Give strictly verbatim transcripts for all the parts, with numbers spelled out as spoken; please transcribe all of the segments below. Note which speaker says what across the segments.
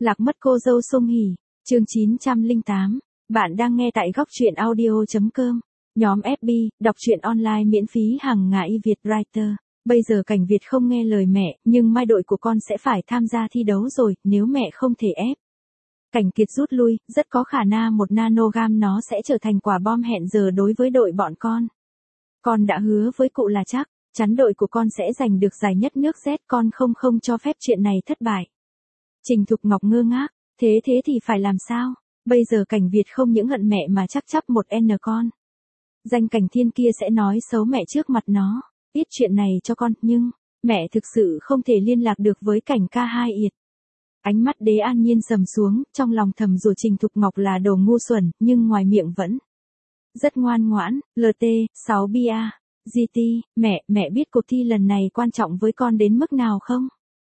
Speaker 1: Lạc mất cô dâu Song Hỷ, chương chín trăm lẻ tám. Bạn đang nghe tại góc truyện audio chấm com. Nhóm ép bê, đọc truyện online miễn phí hàng ngày Việt Writer. Bây giờ Cảnh Việt không nghe lời mẹ, nhưng mai đội của con sẽ phải tham gia thi đấu rồi, nếu mẹ không thể ép Cảnh Kiệt rút lui, rất có khả năng một nanogam nó sẽ trở thành quả bom hẹn giờ đối với đội bọn con. Con đã hứa với cụ là chắc chắn đội của con sẽ giành được giải nhất nước Z, con không không cho phép chuyện này thất bại. Trình Thục Ngọc ngơ ngác, thế thế thì phải làm sao? Bây giờ Cảnh Việt không những hận mẹ mà chắc chắn một N con. Danh Cảnh Thiên kia sẽ nói xấu mẹ trước mặt nó. Biết chuyện này cho con, nhưng mẹ thực sự không thể liên lạc được với Cảnh ca hai yệt. Ánh mắt Đế An Nhiên sầm xuống, trong lòng thầm rủa Trình Thục Ngọc là đồ ngu xuẩn, nhưng ngoài miệng vẫn rất ngoan ngoãn. lờ tê, sáu bê a, giê tê, mẹ, mẹ biết cuộc thi lần này quan trọng với con đến mức nào không?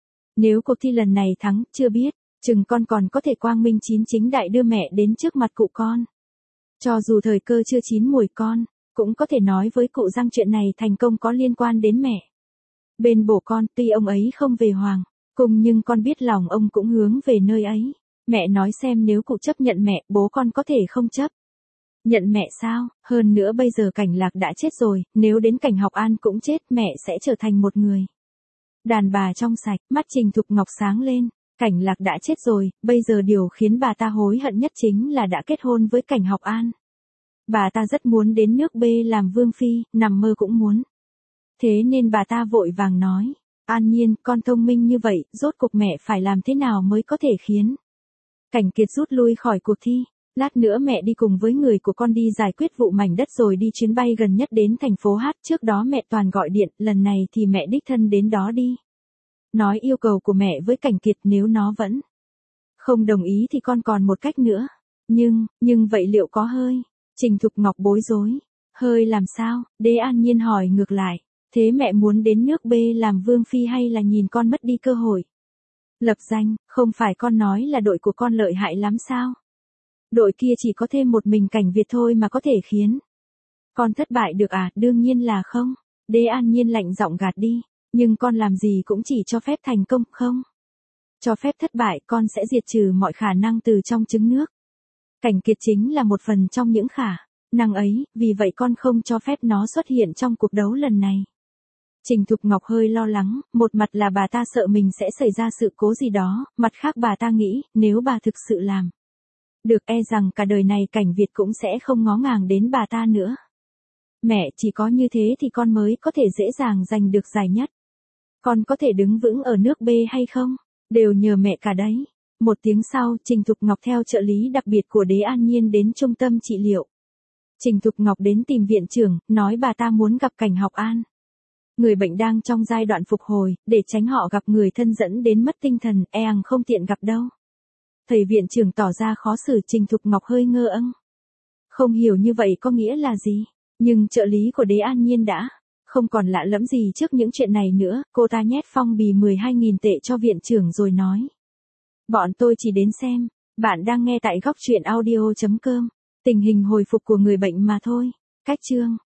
Speaker 1: Nếu cuộc thi lần này thắng, chưa biết, chừng con còn có thể quang minh chín chính đại đưa mẹ đến trước mặt cụ con. Cho dù thời cơ chưa chín mùi, con cũng có thể nói với cụ rằng chuyện này thành công có liên quan đến mẹ. Bên bố con, tuy ông ấy không về hoàng cung nhưng con biết lòng ông cũng hướng về nơi ấy. Mẹ nói xem, nếu cụ chấp nhận mẹ, bố con có thể không chấp nhận mẹ sao? Hơn nữa bây giờ Cảnh Lạc đã chết rồi, nếu đến Cảnh Học An cũng chết, mẹ sẽ trở thành một người đàn bà trong sạch. Mắt Trình Thục Ngọc sáng lên. Cảnh Lạc đã chết rồi, bây giờ điều khiến bà ta hối hận nhất chính là đã kết hôn với Cảnh Học An. Bà ta rất muốn đến nước B làm vương phi, nằm mơ cũng muốn. Thế nên bà ta vội vàng nói, An Nhiên, con thông minh như vậy, rốt cuộc mẹ phải làm thế nào mới có thể khiến Cảnh Kiệt rút lui khỏi cuộc thi. Lát nữa mẹ đi cùng với người của con đi giải quyết vụ mảnh đất rồi đi chuyến bay gần nhất đến thành phố H. Trước đó mẹ toàn gọi điện, lần này thì mẹ đích thân đến đó đi. Nói yêu cầu của mẹ với Cảnh Kiệt, nếu nó vẫn không đồng ý thì con còn một cách nữa. Nhưng, nhưng vậy liệu có hơi? Trình Thục Ngọc bối rối. Hơi làm sao? Đế An Nhiên hỏi ngược lại. Thế mẹ muốn đến nước B làm vương phi hay là nhìn con mất đi cơ hội lập danh? Không phải con nói là đội của con lợi hại lắm sao? Đội kia chỉ có thêm một mình Cảnh Việt thôi mà có thể khiến con thất bại được à? Đương nhiên là không. Đế An Nhiên lạnh giọng gạt đi. Nhưng con làm gì cũng chỉ cho phép thành công, không cho phép thất bại. Con sẽ diệt trừ mọi khả năng từ trong trứng nước. Cảnh Kiệt chính là một phần trong những khả năng ấy, vì vậy con không cho phép nó xuất hiện trong cuộc đấu lần này. Trình Thục Ngọc hơi lo lắng, một mặt là bà ta sợ mình sẽ xảy ra sự cố gì đó, mặt khác bà ta nghĩ, nếu bà thực sự làm được, e rằng cả đời này Cảnh Việt cũng sẽ không ngó ngàng đến bà ta nữa. Mẹ, chỉ có như thế thì con mới có thể dễ dàng giành được giải nhất. Con có thể đứng vững ở nước B hay không? Đều nhờ mẹ cả đấy. Một tiếng sau, Trình Thục Ngọc theo trợ lý đặc biệt của Đế An Nhiên đến trung tâm trị liệu. Trình Thục Ngọc đến tìm viện trưởng, nói bà ta muốn gặp Cảnh Học An. Người bệnh đang trong giai đoạn phục hồi, để tránh họ gặp người thân dẫn đến mất tinh thần, e rằng không tiện gặp đâu. Thầy viện trưởng tỏ ra khó xử. Trình Thục Ngọc hơi ngơ âng. Không hiểu như vậy có nghĩa là gì, nhưng trợ lý của Đế An Nhiên đã không còn lạ lẫm gì trước những chuyện này nữa. Cô ta nhét phong bì mười hai nghìn tệ cho viện trưởng rồi nói. Bọn tôi chỉ đến xem. Bạn đang nghe tại góc truyện audio chấm com. Tình hình hồi phục của người bệnh mà thôi. Cách chương